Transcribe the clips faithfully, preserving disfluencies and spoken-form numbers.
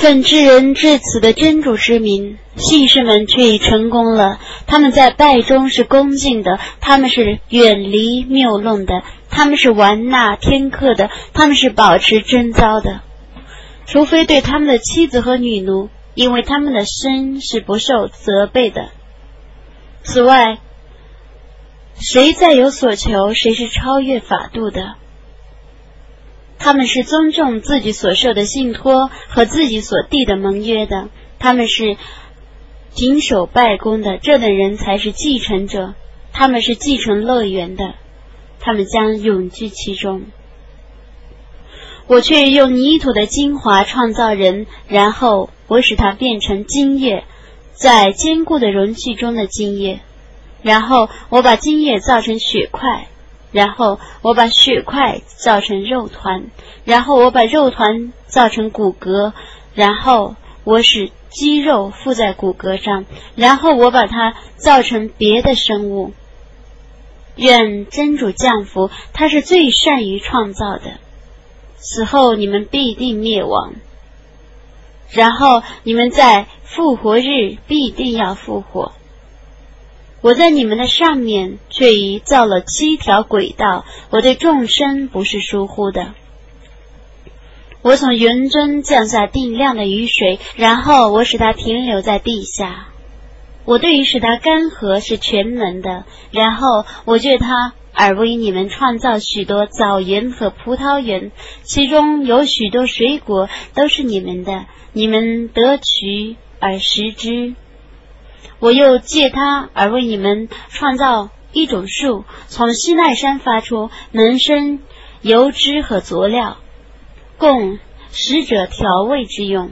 奉至人至此的真主之名，信士们却已成功了。他们在拜中是恭敬的，他们是远离谬论的，他们是玩纳天课的，他们是保持贞操的，除非对他们的妻子和女奴，因为他们的身是不受责备的。此外，谁再有所求，谁是超越法度的。他们是尊重自己所受的信托和自己所缔的盟约的，他们是谨守拜功的，这等人才是继承者，他们是继承乐园的，他们将永居其中。我却用泥土的精华创造人，然后我使它变成精液，在坚固的容器中的精液，然后我把精液造成血块，然后我把血块造成肉团，然后我把肉团造成骨骼，然后我使肌肉附在骨骼上，然后我把它造成别的生物。愿真主降福，他是最善于创造的。死后你们必定灭亡，然后你们在复活日必定要复活。我在你们的上面却已造了七条轨道，我对众生不是疏忽的。我从云中降下定量的雨水，然后我使它停留在地下。我对于使它干涸是全能的，然后我借它而为你们创造许多枣园和葡萄园，其中有许多水果都是你们的，你们得取而食之。我又借它而为你们创造一种树，从西奈山发出，能生油脂和佐料，供使者调味之用。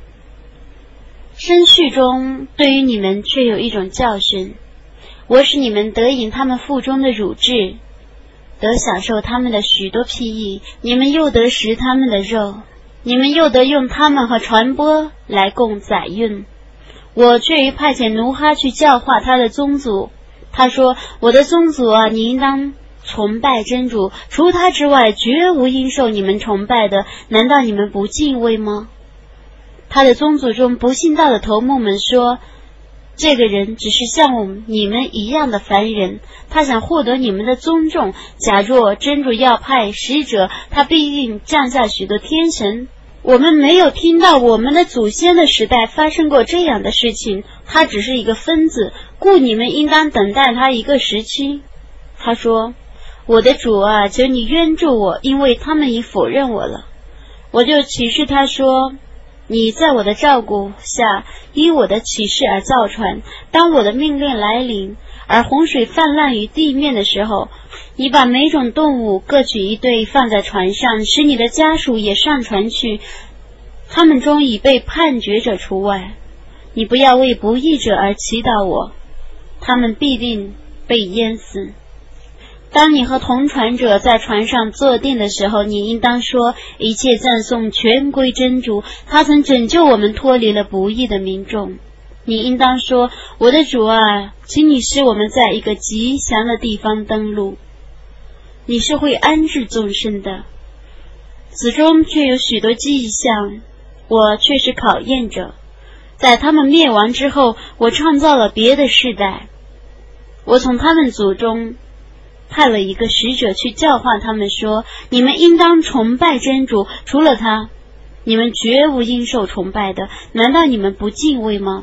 生畜中对于你们却有一种教训，我使你们得饮他们腹中的乳汁，得享受他们的许多裨益，你们又得食他们的肉，你们又得用他们和传播来供载运。我却于派遣奴哈去教化他的宗族，他说：我的宗族啊，你应当崇拜真主，除他之外绝无应受你们崇拜的，难道你们不敬畏吗？他的宗族中不信道的头目们说，这个人只是像我们你们一样的凡人，他想获得你们的尊重，假若真主要派使者，他必定降下许多天神。我们没有听到我们的祖先的时代发生过这样的事情，他只是一个分子，故你们应当等待他一个时期。他说：我的主啊，求你援助我，因为他们已否认我了。我就启示他说：你在我的照顾下，依我的启示而造船，当我的命令来临，而洪水泛滥于地面的时候，你把每种动物各取一对放在船上，使你的家属也上船去，他们中已被判决者除外。你不要为不义者而祈祷我，他们必定被淹死。当你和同船者在船上坐定的时候，你应当说：一切赞颂全归真主，他曾拯救我们脱离了不义的民众。你应当说：我的主啊，请你使我们在一个吉祥的地方登陆，你是会安置众生的。此中却有许多迹象，我却是考验者。在他们灭亡之后，我创造了别的世代，我从他们祖中派了一个使者去教化他们说：你们应当崇拜真主，除了他你们绝无应受崇拜的，难道你们不敬畏吗？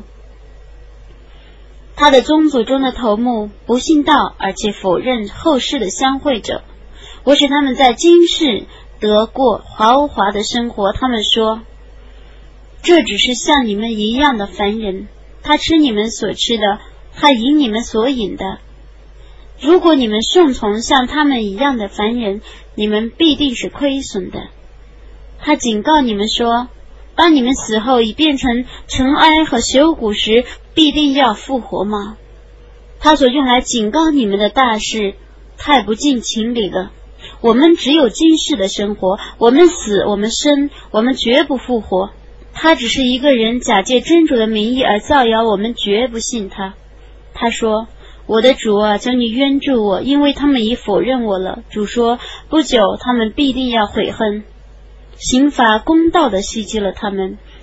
他的宗族中的头目不信道，而且否认后世的相会者，我使他们在今世得过豪华的生活。他们说：这只是像你们一样的凡人，他吃你们所吃的，他饮你们所饮的。如果你们顺从像他们一样的凡人，你们必定是亏损的。他警告你们说：当你们死后已变成尘埃和朽骨时，必定要复活吗？他所用来警告你们的大事太不近情理了。我们只有今世的生活，我们死，我们生，我们绝不复活。他只是一个人假借真主的名义而造谣，我们绝不信他。他说：我的主啊，求你援助我，因为他们已否认我了。主说：不久他们必定要悔恨，刑罚公道地袭击了他们，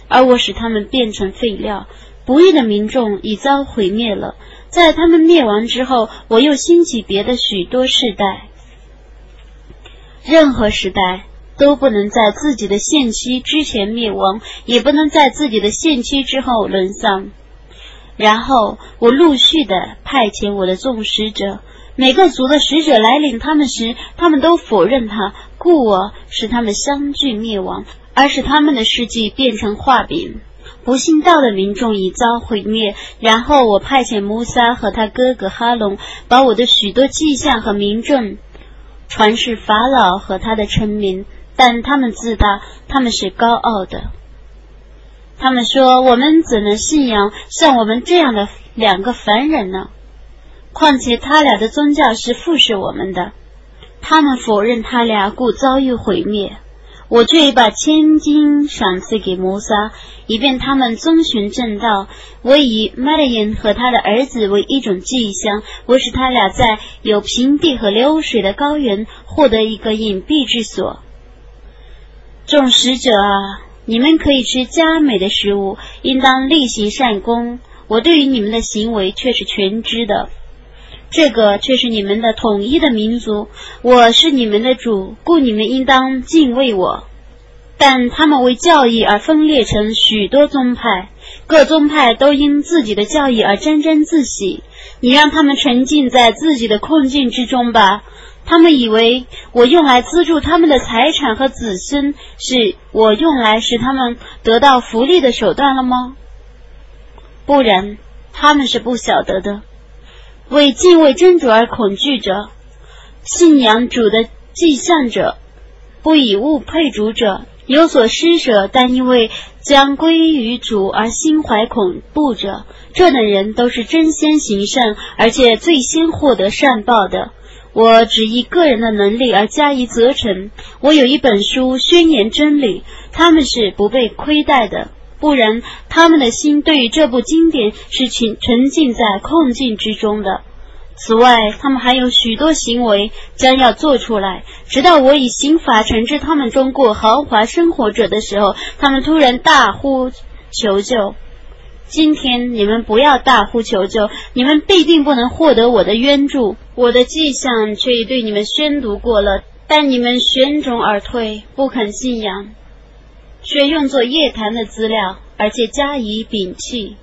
而我使他们变成废料。不义的民众已遭毁灭了，在他们灭亡之后，我又兴起别的许多世代。任何时代都不能在自己的限期之前灭亡，也不能在自己的限期之后沦丧。然后我陆续地派遣我的众使者，每个族的使者来领他们时，他们都否认他，故我使他们相继灭亡，而使他们的事迹变成画饼。不信道的民众已遭毁灭。然后我派遣摩撒和他哥哥哈龙，把我的许多迹象和民证传示法老和他的臣民，但他们自大，他们是高傲的。他们说，我们怎能信仰像我们这样的两个凡人呢？况且他俩的宗教是附视我们的，他们否认他俩，故遭遇毁灭。我却把千金赏赐给摩撒，以便他们遵循正道。我以麦勒因和他的儿子为一种迹象，我使他俩在有平地和流水的高原获得一个隐蔽之所。众使者啊，你们可以吃佳美的食物，应当力行善功。我对于你们的行为却是全知的，这个却是你们的统一的民族，我是你们的主，故你们应当敬畏我。但他们为教义而分裂成许多宗派，各宗派都因自己的教义而沾沾自喜。你让他们沉浸在自己的困境之中吧。他们以为我用来资助他们的财产和子孙，是我用来使他们得到福利的手段了吗？不然，他们是不晓得的。为敬畏真主而恐惧者，信仰主的迹象者，不以物配主者，有所施舍，但因为将归于主而心怀恐怖者，这等人都是真先行善，而且最先获得善报的。我只依个人的能力而加以责成。我有一本书宣言真理，他们是不被亏待的，不然他们的心对于这部经典是沉浸在困境之中的。此外，他们还有许多行为将要做出来，直到我以刑罚惩治他们中过豪华生活者的时候，他们突然大呼求救。今天你们不要大呼求救，你们必定不能获得我的援助。我的迹象却已对你们宣读过了，但你们旋踵而退，不肯信仰，却用作夜谈的资料，而且加以摒弃。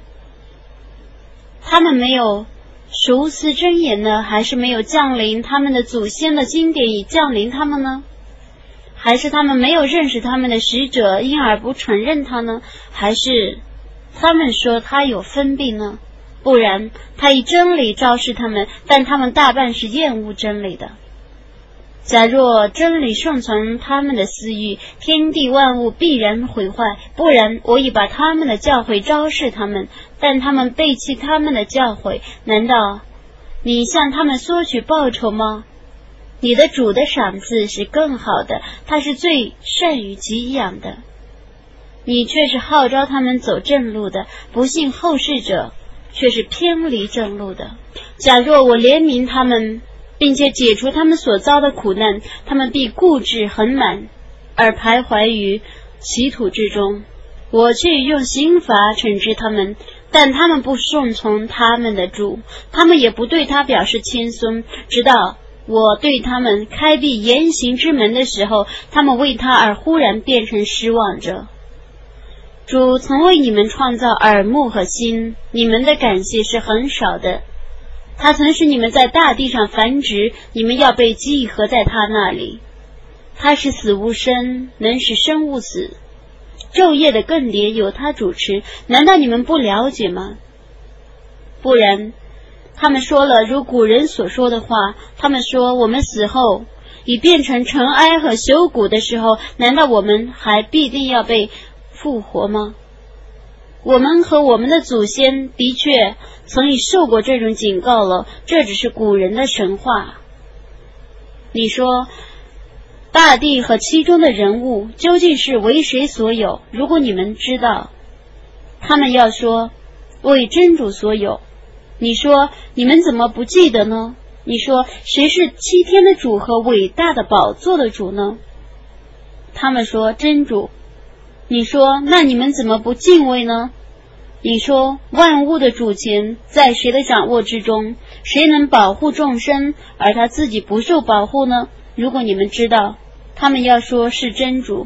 他们没有熟思真言呢，还是没有降临他们的祖先的经典已降临他们呢？还是他们没有认识他们的使者，因而不承认他呢？还是他们说他有分病呢？不然，他以真理昭示他们，但他们大半是厌恶真理的。假若真理顺从他们的私欲，天地万物必然毁坏；不然，我已把他们的教诲昭示他们，但他们背弃他们的教诲。难道你向他们索取报酬吗？你的主的赏赐是更好的，他是最善于给养的。你却是号召他们走正路的，不信后世者却是偏离正路的。假若我怜悯他们，并且解除他们所遭的苦难，他们必固执恒满，而徘徊于歧途之中。我却用刑罚惩治他们，但他们不顺从他们的主，他们也不对他表示谦孙，直到我对他们开闭言行之门的时候，他们为他而忽然变成失望者。主曾为你们创造耳目和心，你们的感谢是很少的。他曾使你们在大地上繁殖，你们要被集合在他那里。他是死无生，能使生无死。昼夜的更迭由他主持，难道你们不了解吗？不然，他们说了如古人所说的话，他们说我们死后已变成尘埃和朽骨的时候，难道我们还必定要被复活吗？我们和我们的祖先的确曾已受过这种警告了，这只是古人的神话。你说大地和其中的人物究竟是为谁所有？如果你们知道，他们要说为真主所有。你说你们怎么不记得呢？你说谁是七天的主和伟大的宝座的主呢？他们说真主。 你说，那你们怎么不敬畏呢？你说，万物的主权在谁的掌握之中？谁能保护众生，而他自己不受保护呢？如果你们知道，他们要说是真主。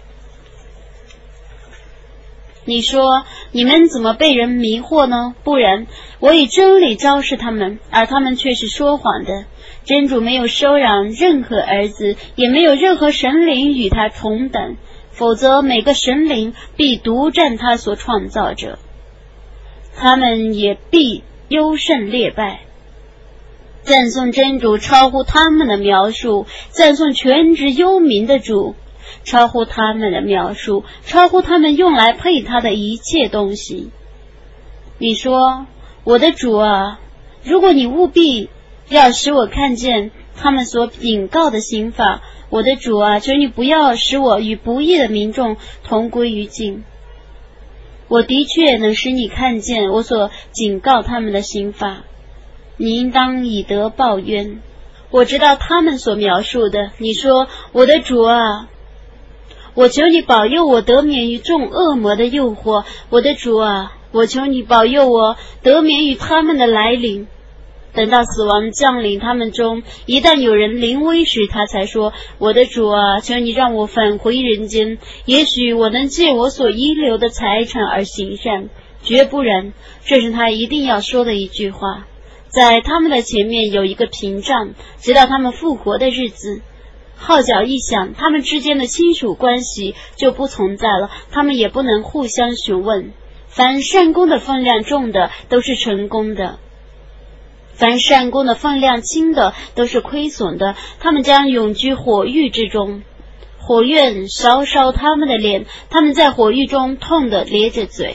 你说，你们怎么被人迷惑呢？不然，我以真理昭示他们，而他们却是说谎的。真主没有收养任何儿子，也没有任何神灵与他同等，否则每个神灵必独占他所创造者，他们也必优胜劣败。赞颂真主超乎他们的描述，赞颂全知幽冥的主超乎他们的描述，超乎他们用来配他的一切东西。你说，我的主啊，如果你务必要使我看见他们所引告的刑法，我的主啊，求你不要使我与不义的民众同归于尽。我的确能使你看见我所警告他们的刑法，你应当以德报冤。我知道他们所描述的。你说，我的主啊，我求你保佑我得免于众恶魔的诱惑，我的主啊，我求你保佑我得免于他们的来临。等到死亡降临他们中，一旦有人临危时，他才说，我的主啊，求你让我返回人间，也许我能借我所遗留的财产而行善，绝不然。这是他一定要说的一句话。在他们的前面有一个屏障，直到他们复活的日子。号角一响，他们之间的亲属关系就不存在了，他们也不能互相询问。凡善功的分量重的都是成功的，凡善功的分量轻的都是亏损的，他们将永居火狱之中，火焰烧烧他们的脸，他们在火狱中痛得咧着嘴。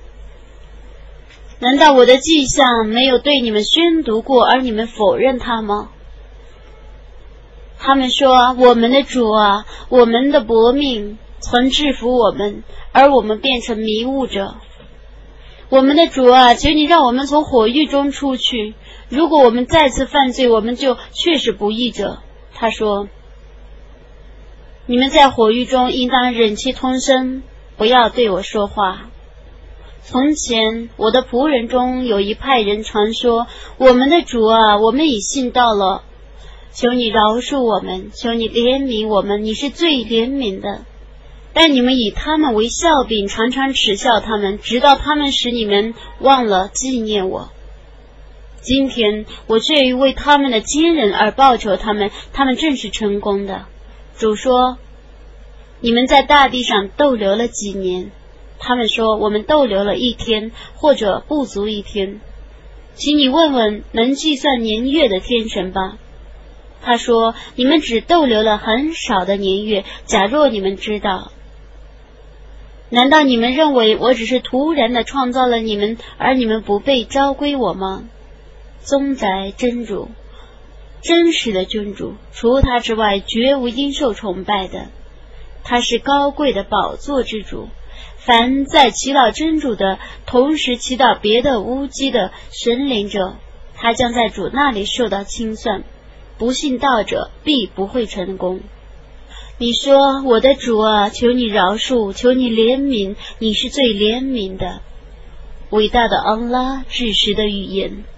难道我的迹象没有对你们宣读过，而你们否认它吗？他们说，我们的主啊，我们的薄命曾制服我们，而我们变成迷雾者。我们的主啊，求你让我们从火狱中出去，如果我们再次犯罪，我们就确是不义者。他说，你们在火狱中应当忍气吞声，不要对我说话。从前我的仆人中有一派人传说，我们的主啊，我们已信到了，求你饶恕我们，求你怜悯我们，你是最怜悯的。但你们以他们为笑柄，常常耻笑他们，直到他们使你们忘了纪念我。今天我却为他们的坚忍而报酬他们，他们正是成功的。主说，你们在大地上逗留了几年？他们说，我们逗留了一天，或者不足一天。请你问问能计算年月的天神吧。他说，你们只逗留了很少的年月，假若你们知道。难道你们认为我只是突然地创造了你们，而你们不被召归我吗？宗宅真主，真实的君主，除他之外绝无应受崇拜的。他是高贵的宝座之主，凡在祈祷真主的同时祈祷别的乌基的神灵者，他将在主那里受到清算，不信道者必不会成功。你说，我的主啊，求你饶恕，求你怜悯，你是最怜悯的。伟大的安拉至实的语言。